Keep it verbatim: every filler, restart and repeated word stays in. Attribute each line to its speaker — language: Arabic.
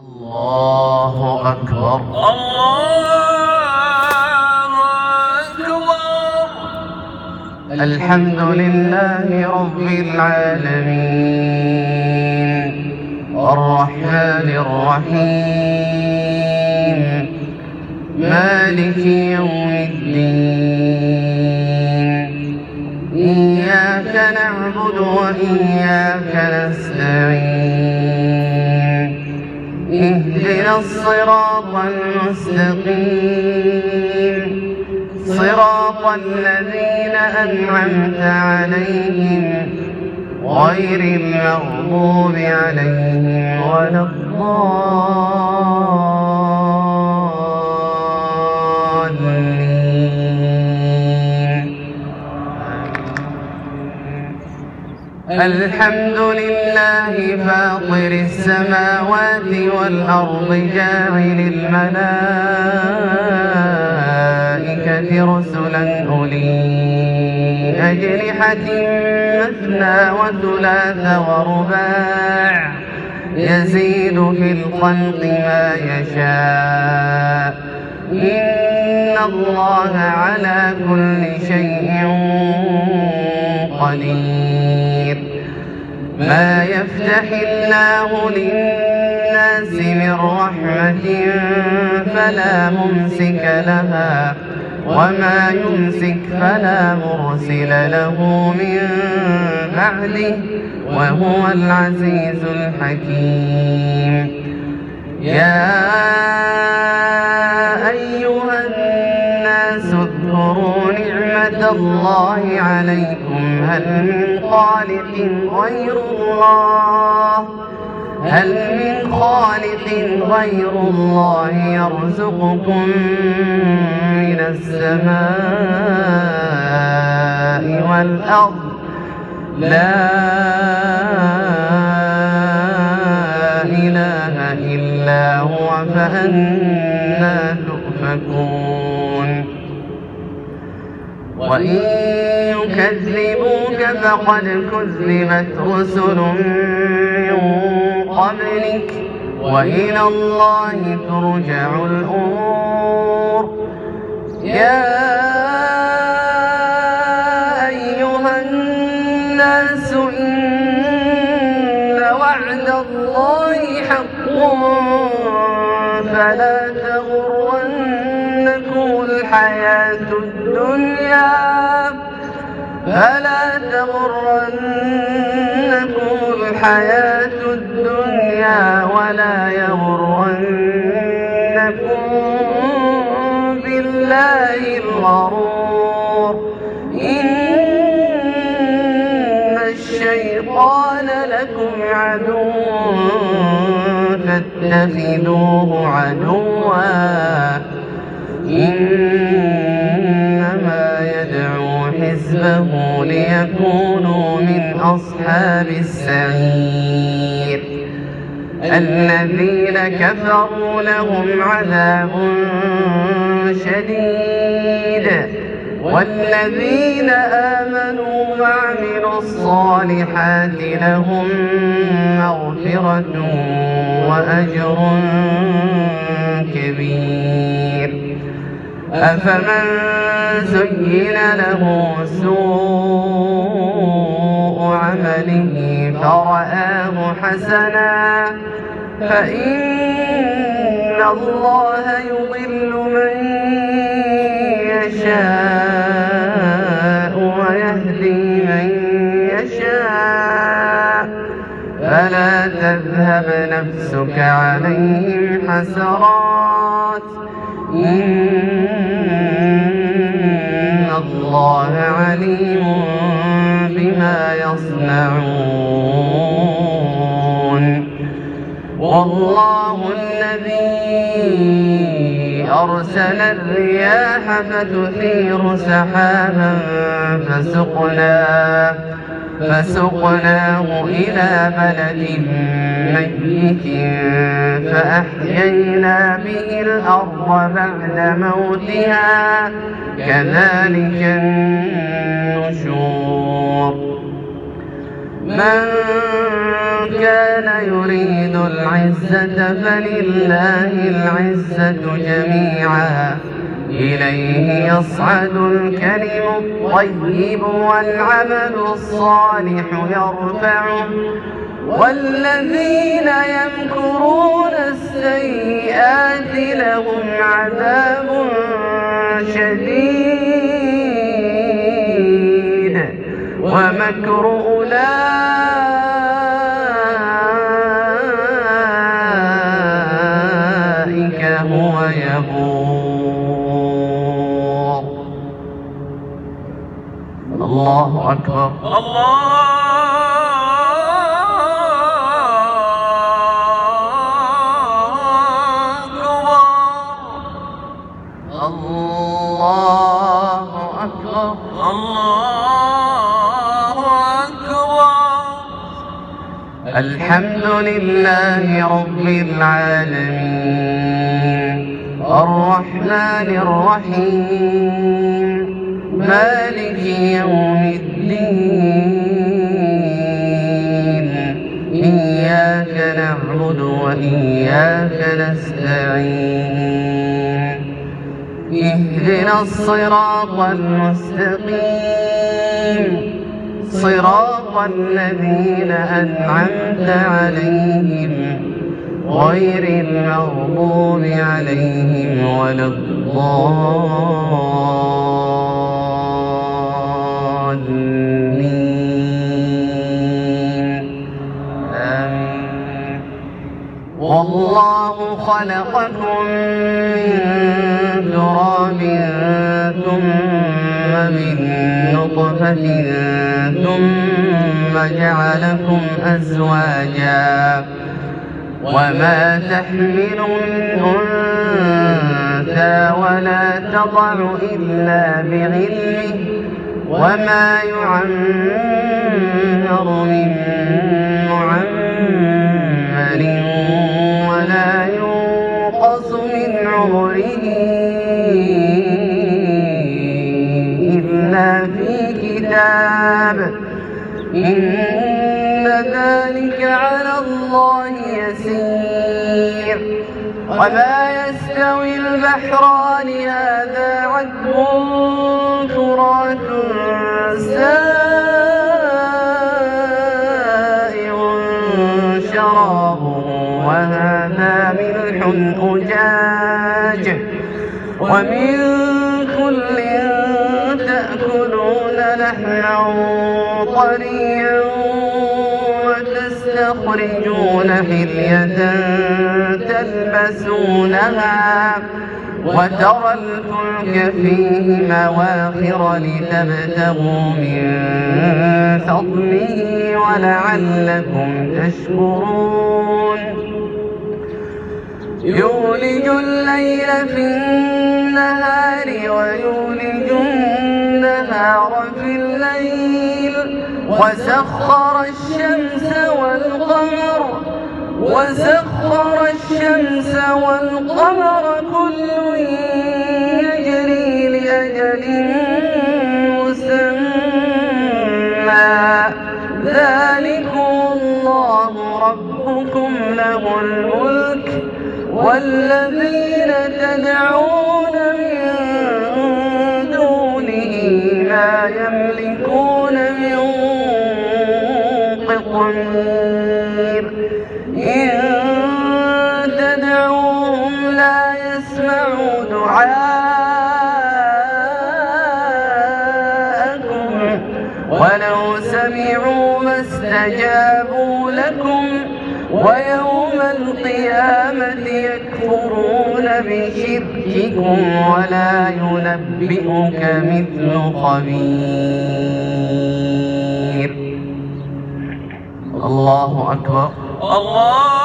Speaker 1: الله أكبر.
Speaker 2: الله أكبر.
Speaker 1: الحمد لله رب العالمين الرحمن الرحيم مالك يوم الدين إياك نعبد وإياك نستعين اهدنا الصراط المستقيم صراط الذين أنعمت عليهم غير المغضوب عليهم ولا الضالين. الحمد لله فاطر السماوات والأرض جاعل الملائكة رسلا أولي أجنحة مثنى وثلاث ورباع يزيد في الخلق ما يشاء إن الله على كل شيء قدير. ما يفتح الله للناس من رحمة فلا ممسك لها وما يمسك فلا مرسل له من بعده وهو العزيز الحكيم. يا أيها الناس اذكروا نعمة الله عليكم هل من خالق غير الله هل من خالق غير الله يرزقكم من السماء والأرض لا إله إلا هو فأنى تؤفكون. وإن يكذبوك فقد كذبت رسل من قبلك وإلى الله ترجع الأمور. يا أيها الناس إن وعد الله حق فلا تغرنكم الحياة الدنيا فلا تغرنكم الحياة الدنيا ولا يغرنكم بالله الغرور. إن الشيطان لكم عدو فاتخذوه عدوا إنما يدعو حزبه ليكونوا من أصحاب السعير. الذين كفروا لهم عذاب شديد والذين آمنوا وعملوا الصالحات لهم مغفرة وأجر كبير. أفمن زين له سوء عمله فرآه حسنا فإن الله يضل من يشاء ويهدي من يشاء فلا تذهب نفسك عليهم حسرات إن الله عليم بما يصنعون. والله الذي أرسل الرياح فتثير سحابا فسقناه فسقناه إلى بلد ميت فأحيينا به الأرض بعد موتها كذلك النشور. من كان يريد العزة فلله العزة جميعا إليه يصعد الكلم الطيب والعمل الصالح يرفعه والذين يمكرون السيئات لهم عذاب شديد ومكر أولئك هو يبور. الله أكبر.
Speaker 2: الله
Speaker 1: الله أكبر.
Speaker 2: الله أكبر.
Speaker 1: الحمد لله رب العالمين الرحمن الرحيم مالك يوم الدين إياك نعبد وإياك نستعين اهدنا الصراط المستقيم صراط الذين أنعمت عليهم غير المغضوب عليهم ولا الضالين آمين. والله خلقكم من تراب ثم من نطفة ثم جعلكم أزواجا وما تحمل من أنثى ولا تضع إلا بعلمه وما يعمر من معمر ولا ينقص من عمره إلا في كتاب إن ذلك على الله يسير. وما يستوي البحران هذا عذب فرات سائغ شرابه وهذا ملح أجاج ومن كل تأكلون لحما طريا وتستخرجون حلية تلبسونها وترى الفلك فيه مواخر لتبتغوا من فضله ولعلكم تشكرون. يولج الليل في النهار ويولج النهار في الليل وسخر الشمس والقمر وسخر الشمس والقمر كل يجري لأجل مسمى ذلكم الله ربكم له الملك والذين تدعون من دونه لا يملكون من قطمير إن تدعوهم لا يسمعوا دعاءكم ولو سمعوا ما استجابوا لكم ويوم القيامة يكفرون بشرككم ولا ينبئك مثل خبير. الله أكبر.
Speaker 2: الله